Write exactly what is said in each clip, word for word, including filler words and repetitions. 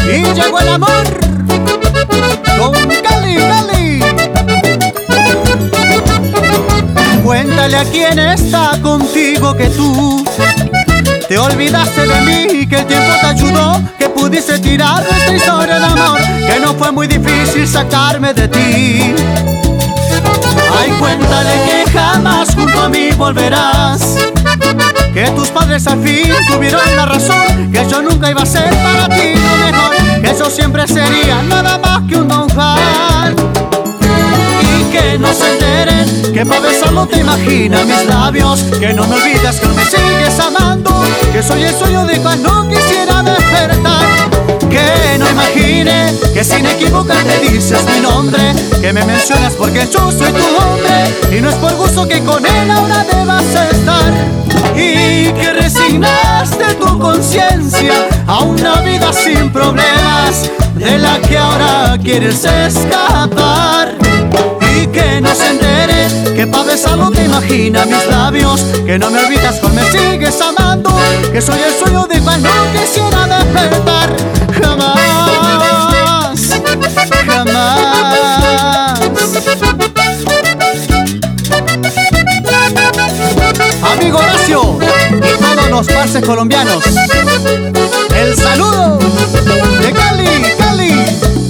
Y llegó el amor con Cali, Cali. Cuéntale a quien está contigo que tú te olvidaste de mí, que el tiempo te ayudó, que pudiste tirar nuestra historia de amor, que no fue muy difícil sacarme de ti. Ay, cuéntale que jamás junto a mí volverás, que tus padres al fin tuvieron la razón, que yo nunca iba a ser para ti lo mejor, que yo siempre sería nada más que un Don Juan. Y que no se enteren que pa' besarlo te imaginas mis labios, que no me olvidas que me sigues amando, que soy el sueño de cuando quisiera despertar. Que no imagine que sin equivocarte dices mi nombre, que me mencionas porque yo soy tu hombre, y no es por gusto que con él ahora debas estar. Y que resignaste tu conciencia a una vida sin problemas, de la que ahora quieres escapar. Y que no se entere que pa' besarlo te imaginas mis labios, que no me olvidas cuando me sigues amando, que soy el sueño de cuando quisiera despertar. Jamás, jamás. Amigo Horacio y todos los parces colombianos, el saludo de Cali, Cali.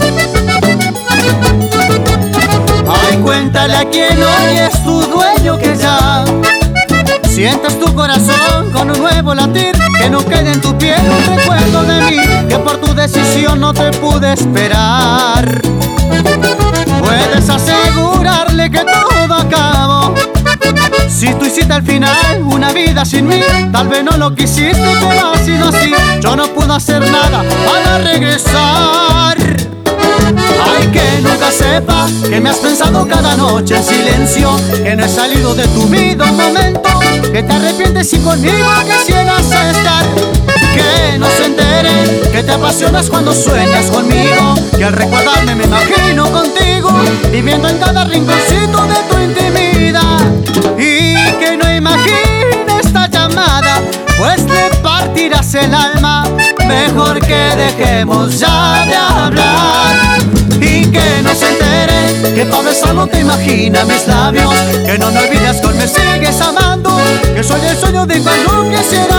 Ay, cuéntale a quien hoy es tu dueño que ya sientes tu corazón con un nuevo latir, que no quede en tu piel un recuerdo de mí, que por tu decisión no te pude esperar. Puedes asegurarle que todo acabó, si tú hiciste al final una vida sin mí. Tal vez no lo quisiste, pero ha sido así. Yo no puedo hacer nada para regresar. Ay, que nunca sepa que me has pensado cada noche en silencio, que no he salido de tu vida un momento, que te arrepientes y conmigo quisieras estar. Que no se entere que te apasionas cuando sueñas conmigo, que al recordarme me imagino contigo, viviendo en cada rinconcito de tu intimidad. Y que no imagine esta llamada, pues le partirás el alma. Mejor que dejemos ya de hablar. Y que no se entere que pa' besarlo te imaginas mis labios, que no me olvides cuando me sigues amando, que soy el sueño de cuando quisiera